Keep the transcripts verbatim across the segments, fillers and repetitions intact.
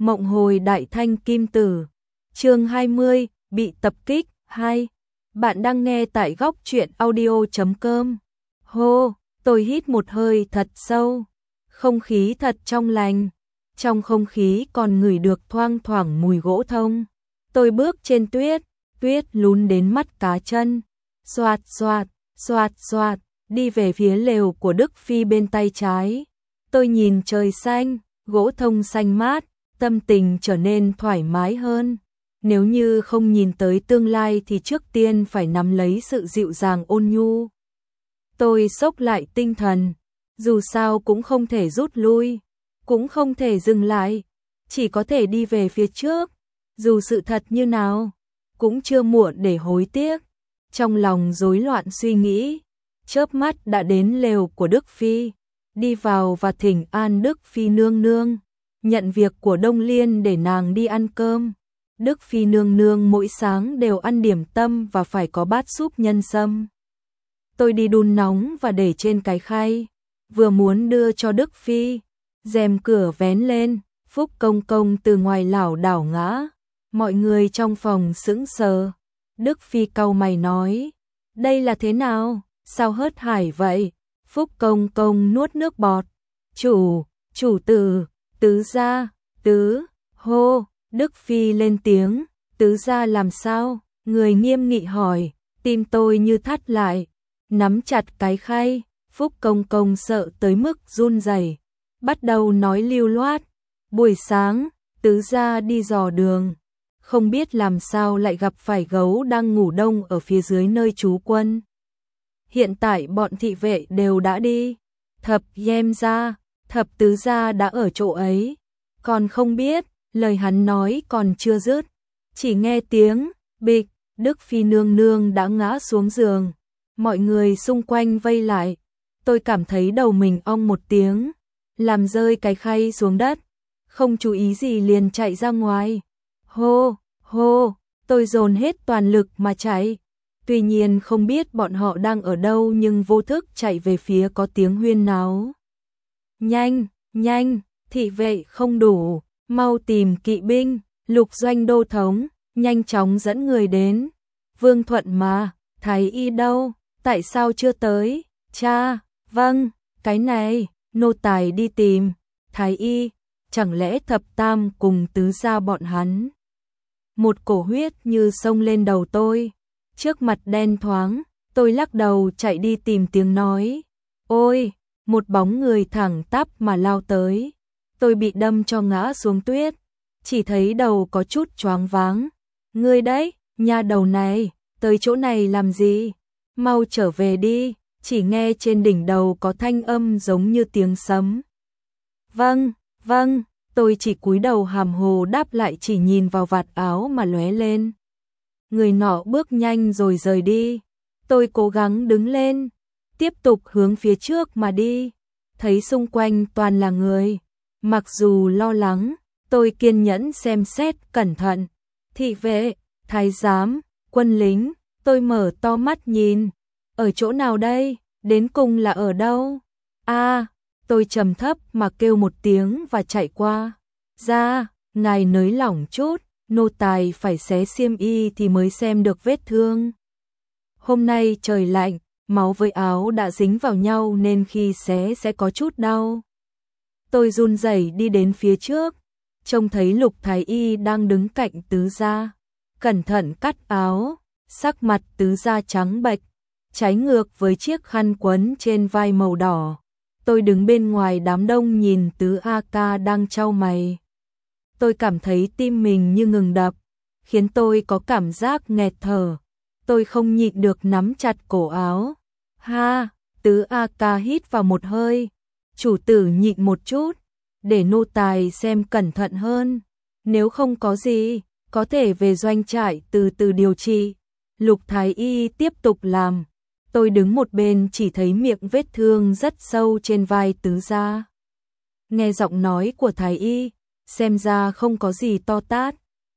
Mộng hồi đại thanh kim tử. Chương hai mươi, bị tập kích hai. Bạn đang nghe tại góc truyện audio chấm com. Hô, tôi hít một hơi thật sâu. Không khí thật trong lành. Trong không khí còn ngửi được thoang thoảng mùi gỗ thông. Tôi bước trên tuyết, tuyết lún đến mắt cá chân. Xoạt xoạt, xoạt xoạt, đi về phía lều của Đức Phi bên tay trái. Tôi nhìn trời xanh, gỗ thông xanh mát, tâm tình trở nên thoải mái hơn. Nếu như không nhìn tới tương lai thì trước tiên phải nắm lấy sự dịu dàng ôn nhu. Tôi xốc lại tinh thần, dù sao cũng không thể rút lui, cũng không thể dừng lại, chỉ có thể đi về phía trước, dù sự thật như nào, cũng chưa muộn để hối tiếc. Trong lòng rối loạn suy nghĩ, chớp mắt đã đến lều của Đức Phi, đi vào và thỉnh an Đức Phi nương nương, nhận việc của Đông Liên để nàng đi ăn cơm. Đức Phi nương nương mỗi sáng đều ăn điểm tâm và phải có bát súp nhân sâm. Tôi đi đun nóng và để trên cái khay, vừa muốn đưa cho Đức Phi, rèm cửa vén lên, Phúc công công từ ngoài lảo đảo ngã, mọi người trong phòng sững sờ. Đức Phi cau mày nói, đây là thế nào, sao hớt hải vậy? Phúc công công nuốt nước bọt, chủ, chủ tử, tứ gia, tứ, hô. Đức Phi lên tiếng, tứ gia làm sao? Người nghiêm nghị hỏi, tim tôi như thắt lại, nắm chặt cái khay. Phúc công công sợ tới mức run rẩy, bắt đầu nói lưu loát. Buổi sáng, tứ gia đi dò đường, không biết làm sao lại gặp phải gấu đang ngủ đông ở phía dưới nơi trú quân. Hiện tại bọn thị vệ đều đã đi, thập yêm gia, thập tứ gia đã ở chỗ ấy, còn không biết. Lời hắn nói còn chưa dứt, chỉ nghe tiếng bịch, Đức Phi nương nương đã ngã xuống giường. Mọi người xung quanh vây lại, tôi cảm thấy đầu mình ong một tiếng, làm rơi cái khay xuống đất, không chú ý gì liền chạy ra ngoài. Hô, hô, tôi dồn hết toàn lực mà chạy. Tuy nhiên không biết bọn họ đang ở đâu nhưng vô thức chạy về phía có tiếng huyên náo. Nhanh, nhanh, thị vệ không đủ. Mau tìm kỵ binh, Lục Doanh đô thống, nhanh chóng dẫn người đến. Vương Thuận mà, Thái y đâu, tại sao chưa tới? Cha, vâng, cái này, nô tài đi tìm. Thái y, chẳng lẽ thập tam cùng tứ gia bọn hắn? Một cổ huyết như xông lên đầu tôi, trước mặt đen thoáng, tôi lắc đầu chạy đi tìm tiếng nói. Ôi, một bóng người thẳng tắp mà lao tới. Tôi bị đâm cho ngã xuống tuyết, chỉ thấy đầu có chút choáng váng. Ngươi đấy, nha đầu này, tới chỗ này làm gì? Mau trở về đi, chỉ nghe trên đỉnh đầu có thanh âm giống như tiếng sấm. Vâng, vâng, tôi chỉ cúi đầu hàm hồ đáp lại, chỉ nhìn vào vạt áo mà lóe lên. Người nọ bước nhanh rồi rời đi, tôi cố gắng đứng lên, tiếp tục hướng phía trước mà đi, thấy xung quanh toàn là người. Mặc dù lo lắng, tôi kiên nhẫn xem xét cẩn thận. Thị vệ, thái giám, quân lính, tôi mở to mắt nhìn. Ở chỗ nào đây? Đến cùng là ở đâu? A, à, tôi trầm thấp mà kêu một tiếng và chạy qua. Ra, ngài nới lỏng chút, nô tài phải xé xiêm y thì mới xem được vết thương. Hôm nay trời lạnh, máu với áo đã dính vào nhau nên khi xé sẽ có chút đau. Tôi run rẩy đi đến phía trước, trông thấy Lục Thái y đang đứng cạnh tứ gia, cẩn thận cắt áo, sắc mặt tứ gia trắng bệch, trái ngược với chiếc khăn quấn trên vai màu đỏ. Tôi đứng bên ngoài đám đông nhìn tứ A Ca đang chau mày. Tôi cảm thấy tim mình như ngừng đập, khiến tôi có cảm giác nghẹt thở. Tôi không nhịn được nắm chặt cổ áo. Ha, tứ A Ca hít vào một hơi. Chủ tử nhịn một chút, để nô tài xem cẩn thận hơn. Nếu không có gì, có thể về doanh trại từ từ điều trị. Lục Thái y tiếp tục làm. Tôi đứng một bên chỉ thấy miệng vết thương rất sâu trên vai tứ gia. Nghe giọng nói của Thái y, xem ra không có gì to tát.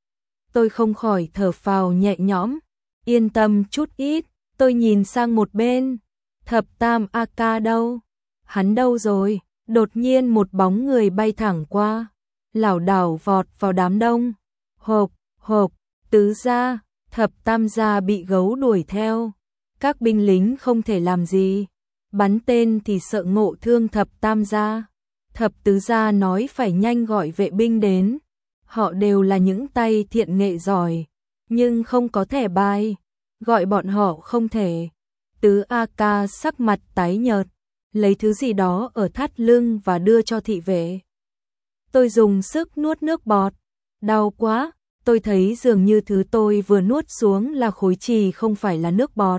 Tôi không khỏi thở phào nhẹ nhõm, yên tâm chút ít. Tôi nhìn sang một bên, thập tam A Ca đâu? Hắn đâu rồi? Đột nhiên một bóng người bay thẳng qua. lảo đảo vọt vào đám đông. Hộp, hộp, tứ gia, thập tam gia bị gấu đuổi theo. Các binh lính không thể làm gì. Bắn tên thì sợ ngộ thương thập tam gia. Thập tứ gia nói phải nhanh gọi vệ binh đến. Họ đều là những tay thiện nghệ giỏi, nhưng không có thẻ bài. Gọi bọn họ không thể. Tứ A Ca sắc mặt tái nhợt, lấy thứ gì đó ở thắt lưng và đưa cho thị vệ. Tôi dùng sức nuốt nước bọt. Đau quá, tôi thấy dường như thứ tôi vừa nuốt xuống là khối chì không phải là nước bọt.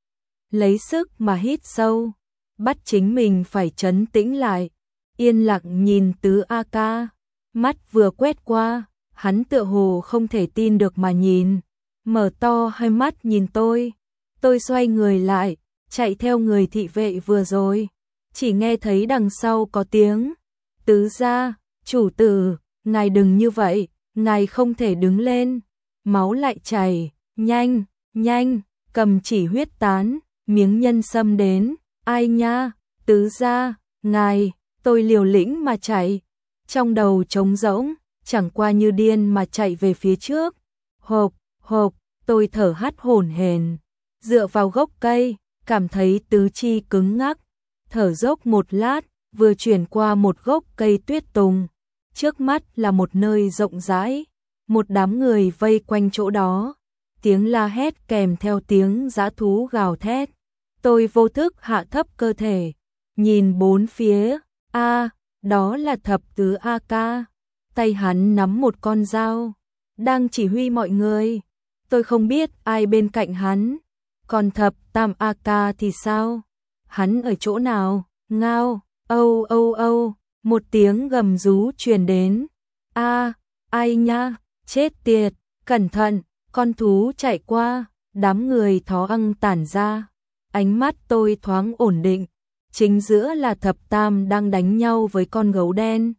Lấy sức mà hít sâu, bắt chính mình phải trấn tĩnh lại, yên lặng nhìn Tứ A Ca. Mắt vừa quét qua, hắn tựa hồ không thể tin được mà nhìn, mở to hai mắt nhìn tôi. Tôi xoay người lại, chạy theo người thị vệ vừa rồi, chỉ nghe thấy đằng sau có tiếng, Tứ gia, chủ tử, ngài đừng như vậy, ngài không thể đứng lên, máu lại chảy, nhanh, nhanh, cầm chỉ huyết tán, miếng nhân sâm đến, ai nha, Tứ gia, ngài, tôi liều lĩnh mà chạy, trong đầu trống rỗng, chẳng qua như điên mà chạy về phía trước. Hộp, hộp, tôi thở hắt hổn hển, dựa vào gốc cây, cảm thấy tứ chi cứng ngắc, thở dốc một lát, vừa chuyển qua một gốc cây tuyết tùng. Trước mắt là một nơi rộng rãi, một đám người vây quanh chỗ đó, tiếng la hét kèm theo tiếng dã thú gào thét. Tôi vô thức hạ thấp cơ thể, nhìn bốn phía, a, đó là thập tứ A Ca, tay hắn nắm một con dao, đang chỉ huy mọi người. Tôi không biết ai bên cạnh hắn, còn thập tam A Ca thì sao? Hắn ở chỗ nào? Ngao, âu âu âu, một tiếng gầm rú truyền đến. A, ai nha, chết tiệt, cẩn thận, con thú chạy qua, đám người thó ăng tản ra. Ánh mắt tôi thoáng ổn định, chính giữa là thập tam đang đánh nhau với con gấu đen.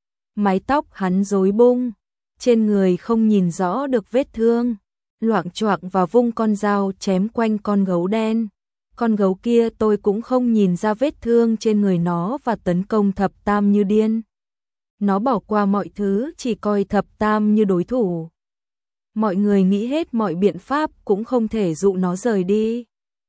Mái tóc hắn rối bung, trên người không nhìn rõ được vết thương, loạng choạng và vung con dao chém quanh con gấu đen. Con gấu kia tôi cũng không nhìn ra vết thương trên người nó và tấn công thập tam như điên. Nó bỏ qua mọi thứ, chỉ coi thập tam như đối thủ. Mọi người nghĩ hết mọi biện pháp cũng không thể dụ nó rời đi.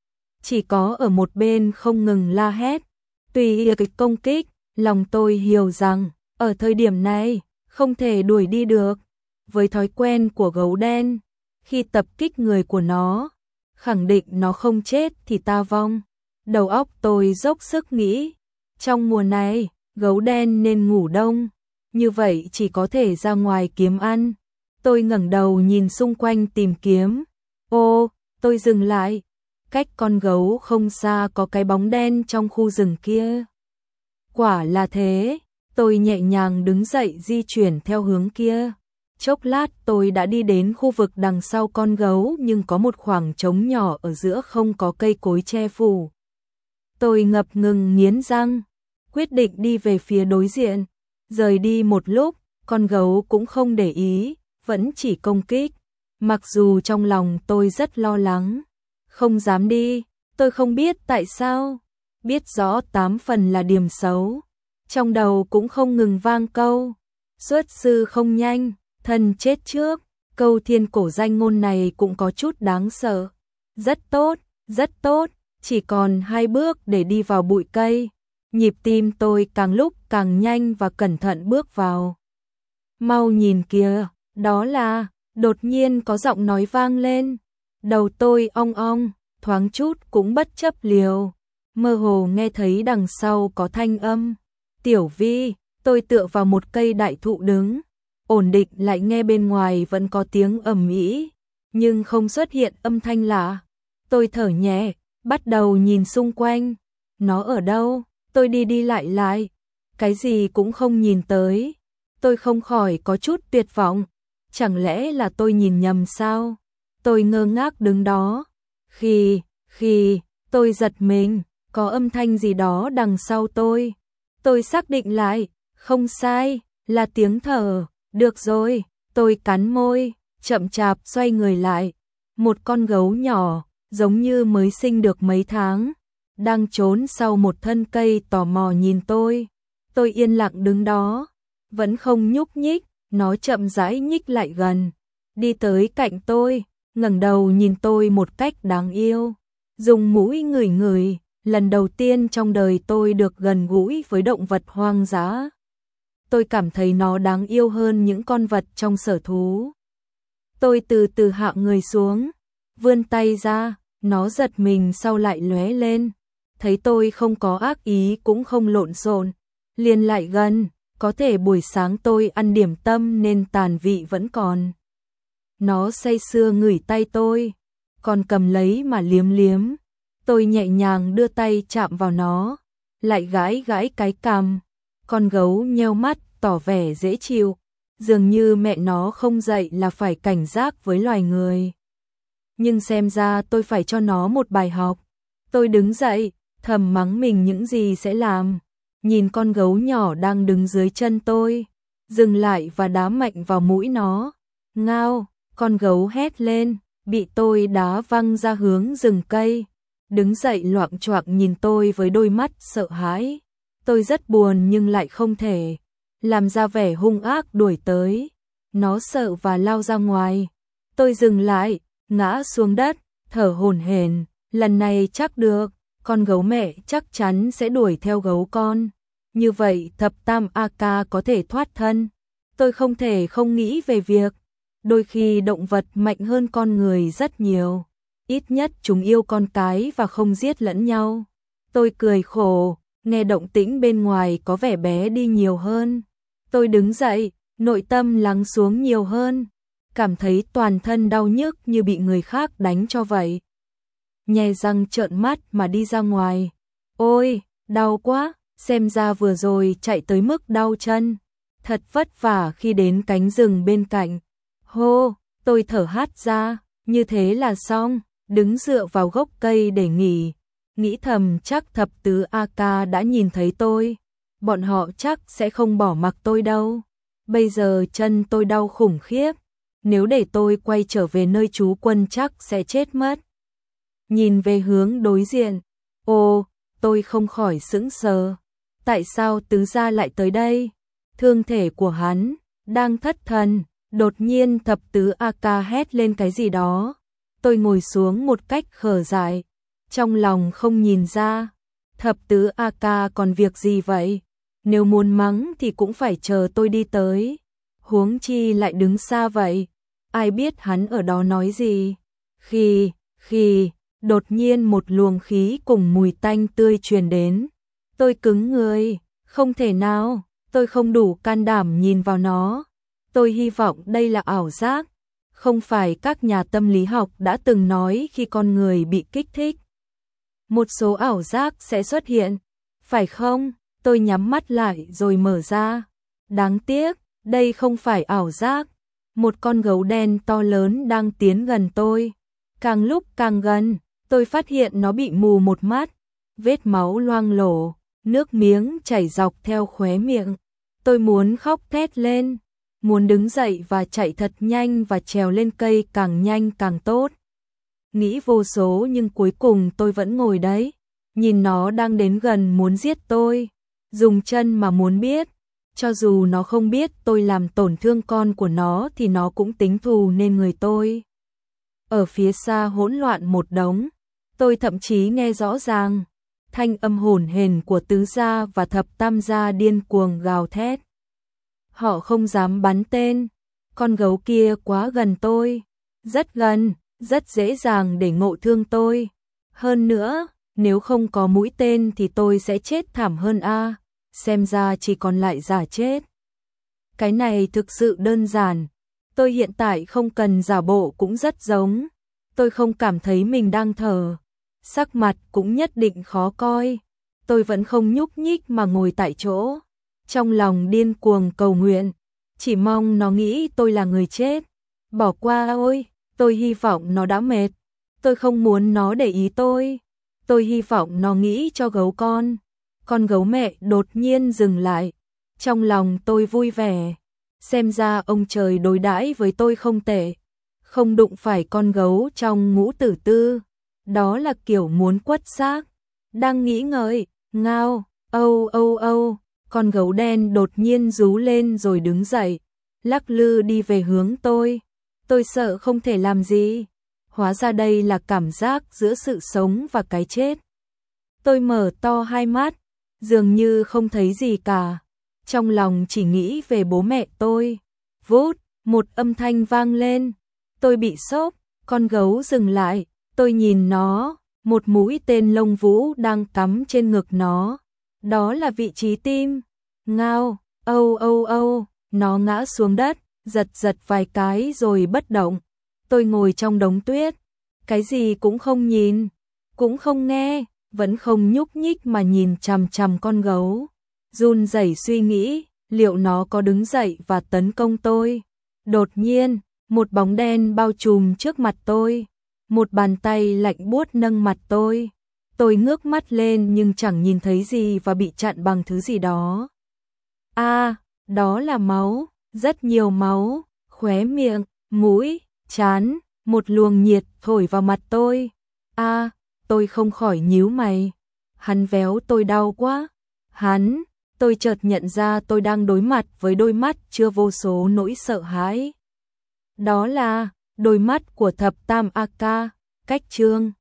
Chỉ có ở một bên không ngừng la hét. Tùy kịch công kích, lòng tôi hiểu rằng, ở thời điểm này, không thể đuổi đi được. Với thói quen của gấu đen, khi tập kích người của nó, khẳng định nó không chết thì ta vong. Đầu óc tôi dốc sức nghĩ, trong mùa này, gấu đen nên ngủ đông, như vậy chỉ có thể ra ngoài kiếm ăn. Tôi ngẩng đầu nhìn xung quanh tìm kiếm. Ô, tôi dừng lại. Cách con gấu không xa có cái bóng đen trong khu rừng kia. Quả là thế, tôi nhẹ nhàng đứng dậy di chuyển theo hướng kia. Chốc lát tôi đã đi đến khu vực đằng sau con gấu nhưng có một khoảng trống nhỏ ở giữa không có cây cối che phủ. Tôi ngập ngừng nghiến răng, quyết định đi về phía đối diện. Rời đi một lúc, con gấu cũng không để ý, vẫn chỉ công kích. Mặc dù trong lòng tôi rất lo lắng, không dám đi, tôi không biết tại sao, biết rõ tám phần là điểm xấu. Trong đầu cũng không ngừng vang câu, xuất sư không nhanh, thân chết trước. Câu thiên cổ danh ngôn này cũng có chút đáng sợ. Rất tốt, rất tốt, chỉ còn hai bước để đi vào bụi cây. Nhịp tim tôi càng lúc càng nhanh và cẩn thận bước vào. Mau nhìn kìa, đó là, đột nhiên có giọng nói vang lên. Đầu tôi ong ong, thoáng chút cũng bất chấp liều. Mơ hồ nghe thấy đằng sau có thanh âm. Tiểu Vi, tôi tựa vào một cây đại thụ đứng. Ổn định lại nghe bên ngoài vẫn có tiếng ầm ĩ, nhưng không xuất hiện âm thanh lạ. Tôi thở nhẹ, bắt đầu nhìn xung quanh. Nó ở đâu? Tôi đi đi lại lại, cái gì cũng không nhìn tới. Tôi không khỏi có chút tuyệt vọng. Chẳng lẽ là tôi nhìn nhầm sao? Tôi ngơ ngác đứng đó. Khi, khi, tôi giật mình, có âm thanh gì đó đằng sau tôi. Tôi xác định lại, không sai, là tiếng thở. Được rồi, tôi cắn môi, chậm chạp xoay người lại. Một con gấu nhỏ, giống như mới sinh được mấy tháng, đang trốn sau một thân cây tò mò nhìn tôi. Tôi yên lặng đứng đó, vẫn không nhúc nhích, nó chậm rãi nhích lại gần, đi tới cạnh tôi, ngẩng đầu nhìn tôi một cách đáng yêu, dùng mũi ngửi ngửi, lần đầu tiên trong đời tôi được gần gũi với động vật hoang dã. Tôi cảm thấy nó đáng yêu hơn những con vật trong sở thú. Tôi từ từ hạ người xuống, vươn tay ra, nó giật mình sau lại lóe lên, thấy tôi không có ác ý cũng không lộn xộn, liền lại gần, có thể buổi sáng tôi ăn điểm tâm nên tàn vị vẫn còn. Nó say sưa ngửi tay tôi, còn cầm lấy mà liếm liếm. Tôi nhẹ nhàng đưa tay chạm vào nó, lại gãi gãi cái cằm. Con gấu nheo mắt tỏ vẻ dễ chịu, dường như mẹ nó không dạy là phải cảnh giác với loài người. Nhưng xem ra tôi phải cho nó một bài học. Tôi đứng dậy, thầm mắng mình những gì sẽ làm. Nhìn con gấu nhỏ đang đứng dưới chân tôi, dừng lại và đá mạnh vào mũi nó. Ngao, con gấu hét lên, bị tôi đá văng ra hướng rừng cây. Đứng dậy loạng choạng nhìn tôi với đôi mắt sợ hãi. Tôi rất buồn nhưng lại không thể làm ra vẻ hung ác đuổi tới. Nó sợ và lao ra ngoài. Tôi dừng lại, ngã xuống đất, thở hổn hển. Lần này chắc được, con gấu mẹ chắc chắn sẽ đuổi theo gấu con. Như vậy thập tam a ca có thể thoát thân. Tôi không thể không nghĩ về việc đôi khi động vật mạnh hơn con người rất nhiều. Ít nhất chúng yêu con cái và không giết lẫn nhau. Tôi cười khổ, nghe động tĩnh bên ngoài có vẻ bé đi nhiều hơn. Tôi đứng dậy, nội tâm lắng xuống nhiều hơn. Cảm thấy toàn thân đau nhức như bị người khác đánh cho vậy. Nhe răng trợn mắt mà đi ra ngoài. Ôi, đau quá, xem ra vừa rồi chạy tới mức đau chân. Thật vất vả khi đến cánh rừng bên cạnh. Hô, tôi thở hắt ra, như thế là xong, đứng dựa vào gốc cây để nghỉ. Nghĩ thầm chắc thập tứ a ca đã nhìn thấy tôi. Bọn họ chắc sẽ không bỏ mặc tôi đâu. Bây giờ chân tôi đau khủng khiếp. Nếu để tôi quay trở về nơi trú quân chắc sẽ chết mất. Nhìn về hướng đối diện. Ồ, tôi không khỏi sững sờ. Tại sao tứ gia lại tới đây? Thương thể của hắn đang thất thần. Đột nhiên thập tứ a ca hét lên cái gì đó. Tôi ngồi xuống một cách khờ dại. Trong lòng không nhìn ra. Thập tứ a ca còn việc gì vậy? Nếu muốn mắng thì cũng phải chờ tôi đi tới. Huống chi lại đứng xa vậy. Ai biết hắn ở đó nói gì? Khi, khi, đột nhiên một luồng khí cùng mùi tanh tươi truyền đến. Tôi cứng người. Không thể nào, tôi không đủ can đảm nhìn vào nó. Tôi hy vọng đây là ảo giác. Không phải các nhà tâm lý học đã từng nói khi con người bị kích thích, một số ảo giác sẽ xuất hiện. Phải không? Tôi nhắm mắt lại rồi mở ra. Đáng tiếc, đây không phải ảo giác. Một con gấu đen to lớn đang tiến gần tôi. Càng lúc càng gần, tôi phát hiện nó bị mù một mắt. Vết máu loang lổ, nước miếng chảy dọc theo khóe miệng. Tôi muốn khóc thét lên. Muốn đứng dậy và chạy thật nhanh và trèo lên cây càng nhanh càng tốt. Nghĩ vô số nhưng cuối cùng tôi vẫn ngồi đấy. Nhìn nó đang đến gần muốn giết tôi. Dùng chân mà muốn biết. Cho dù nó không biết tôi làm tổn thương con của nó thì nó cũng tính thù nên người tôi. Ở phía xa hỗn loạn một đống. Tôi thậm chí nghe rõ ràng. Thanh âm hổn hển của tứ gia và thập tam gia điên cuồng gào thét. Họ không dám bắn tên. Con gấu kia quá gần tôi. Rất gần, rất dễ dàng để ngộ thương tôi. Hơn nữa, nếu không có mũi tên thì tôi sẽ chết thảm hơn a. Xem ra chỉ còn lại giả chết. Cái này thực sự đơn giản. Tôi hiện tại không cần giả bộ cũng rất giống. Tôi không cảm thấy mình đang thở. Sắc mặt cũng nhất định khó coi. Tôi vẫn không nhúc nhích mà ngồi tại chỗ. Trong lòng điên cuồng cầu nguyện, chỉ mong nó nghĩ tôi là người chết. Bỏ qua ôi, tôi hy vọng nó đã mệt. Tôi không muốn nó để ý tôi. Tôi hy vọng nó nghĩ cho gấu con. Con gấu mẹ đột nhiên dừng lại. Trong lòng tôi vui vẻ. Xem ra ông trời đối đãi với tôi không tệ. Không đụng phải con gấu trong ngũ tử tư. Đó là kiểu muốn quất xác. Đang nghĩ ngợi, ngao, âu âu âu. con gấu đen đột nhiên rú lên rồi đứng dậy, lắc lư đi về hướng tôi. Tôi sợ không thể làm gì. Hóa ra đây là cảm giác giữa sự sống và cái chết. Tôi mở to hai mắt, dường như không thấy gì cả. Trong lòng chỉ nghĩ về bố mẹ tôi. Vút, một âm thanh vang lên. Tôi bị sốc, con gấu dừng lại. Tôi nhìn nó, một mũi tên lông vũ đang cắm trên ngực nó. Đó là vị trí tim. Ngao, âu âu âu, nó ngã xuống đất, giật giật vài cái rồi bất động. Tôi ngồi trong đống tuyết, cái gì cũng không nhìn, cũng không nghe, vẫn không nhúc nhích mà nhìn chằm chằm con gấu. Run rẩy suy nghĩ, liệu nó có đứng dậy và tấn công tôi. Đột nhiên, một bóng đen bao trùm trước mặt tôi. Một bàn tay lạnh buốt nâng mặt tôi. Tôi ngước mắt lên nhưng chẳng nhìn thấy gì và bị chặn bằng thứ gì đó. À, đó là máu, rất nhiều máu, khóe miệng, mũi, trán, một luồng nhiệt thổi vào mặt tôi. À, tôi không khỏi nhíu mày. Hắn véo tôi đau quá. Hắn, tôi chợt nhận ra tôi đang đối mặt với đôi mắt chứa vô số nỗi sợ hãi. Đó là đôi mắt của thập tam A Ca, Cách Trương.